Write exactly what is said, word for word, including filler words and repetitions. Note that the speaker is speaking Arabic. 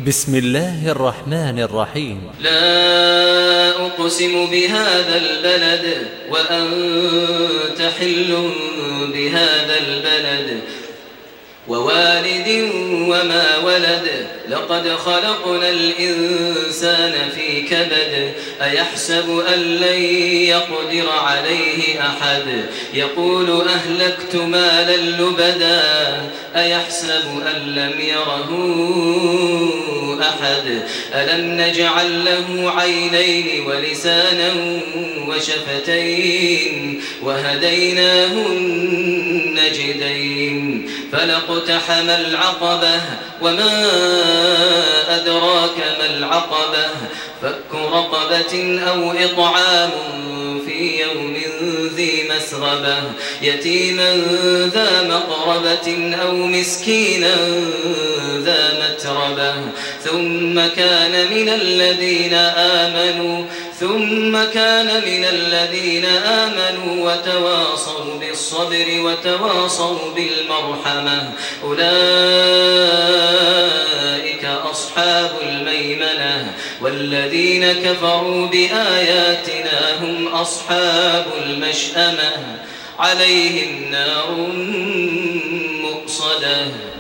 بسم الله الرحمن الرحيم. لا أقسم بهذا البلد وأنت حل بهذا البلد ووالد وما ولد لقد خلقنا الإنسان في كبد أيحسب أن لن يقدر عليه أحد يقول أهلكت مالا لبدا أيحسب أن لم يره أحد ألم نجعل له عينين ولسانا وشفتين وهديناه النجدين فلاقتحم العقبة وما أدراك ما العقبة فك رقبة أو إطعام في يوم ذي مسغبة يتيما ذا مقربة أو مسكينا ذا متربة ثم كان من الذين آمنوا ثم كان من الذين آمنوا وتواصوا بالصبر وتواصوا بالمرحمة أولئك أصحاب الميمنة والذين كفروا بآياتنا هم أصحاب المشأمة عليهم نار مؤصدة.